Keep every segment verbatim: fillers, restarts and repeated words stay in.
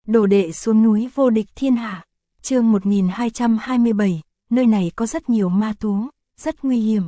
Đồ đệ xuống núi vô địch thiên hạ. Chương một nghìn hai trăm hai mươi bảy, nơi này có rất nhiều ma thú, rất nguy hiểm.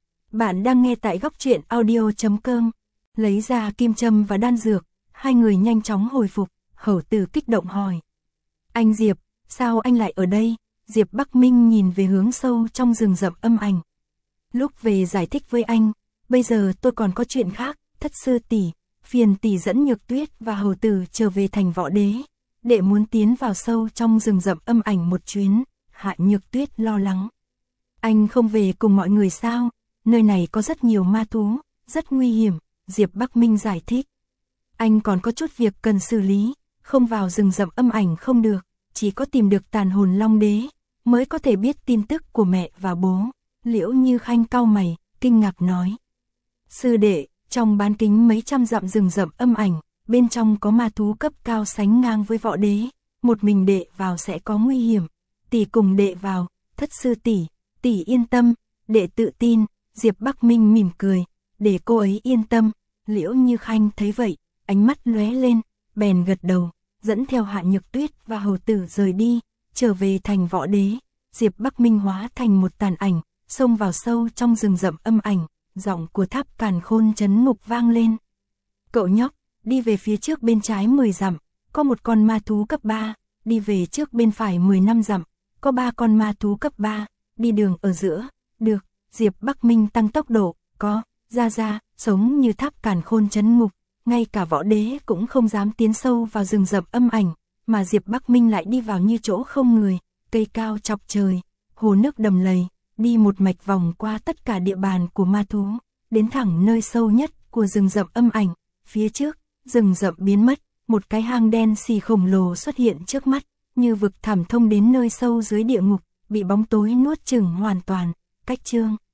Bạn đang nghe tại góc truyện audio chấm com. Lấy ra kim châm và đan dược, hai người nhanh chóng hồi phục, Hầu Tử kích động hỏi. Anh Diệp, sao anh lại ở đây? Diệp Bắc Minh nhìn về hướng sâu trong rừng rậm âm ảnh. Lúc về giải thích với anh, bây giờ tôi còn có chuyện khác, Thất sư tỷ, phiền tỷ dẫn Nhược Tuyết và Hầu Tử trở về thành Võ Đế. Đệ muốn tiến vào sâu trong rừng rậm âm ảnh một chuyến. Hạ Nhược Tuyết lo lắng. Anh không về cùng mọi người sao? Nơi này có rất nhiều ma thú, rất nguy hiểm, Diệp Bắc Minh giải thích. Anh còn có chút việc cần xử lý, không vào rừng rậm âm ảnh không được, chỉ có tìm được tàn hồn Long Đế, mới có thể biết tin tức của mẹ và bố. Liễu Như Khanh cau mày, kinh ngạc nói. Sư đệ, trong bán kính mấy trăm dặm rừng rậm âm ảnh, bên trong có ma thú cấp cao sánh ngang với Võ Đế, một mình đệ vào sẽ có nguy hiểm. Tỷ cùng đệ vào, Thất sư tỷ, tỷ yên tâm, đệ tự tin. Diệp Bắc Minh mỉm cười, để cô ấy yên tâm. Liễu Như Khanh thấy vậy, ánh mắt lóe lên, bèn gật đầu, dẫn theo Hạ Nhược Tuyết và Hầu Tử rời đi, trở về thành Võ Đế. Diệp Bắc Minh hóa thành một tàn ảnh, xông vào sâu trong rừng rậm âm ảnh, giọng của Tháp Càn Khôn trấn ngục vang lên. Cậu nhóc, đi về phía trước bên trái mười dặm, có một con ma thú cấp ba, đi về trước bên phải mười lăm dặm, có ba con ma thú cấp ba, đi đường ở giữa. Được, Diệp Bắc Minh tăng tốc độ, có, ra ra, sống như Tháp Càn Khôn trấn ngục, ngay cả Võ Đế cũng không dám tiến sâu vào rừng rậm âm ảnh, mà Diệp Bắc Minh lại đi vào như chỗ không người, cây cao chọc trời, hồ nước đầm lầy, đi một mạch vòng qua tất cả địa bàn của ma thú, đến thẳng nơi sâu nhất của rừng rậm âm ảnh. Phía trước, rừng rậm biến mất, một cái hang đen xì khổng lồ xuất hiện trước mắt, như vực thẳm thông đến nơi sâu dưới địa ngục, bị bóng tối nuốt chửng hoàn toàn. Cách chương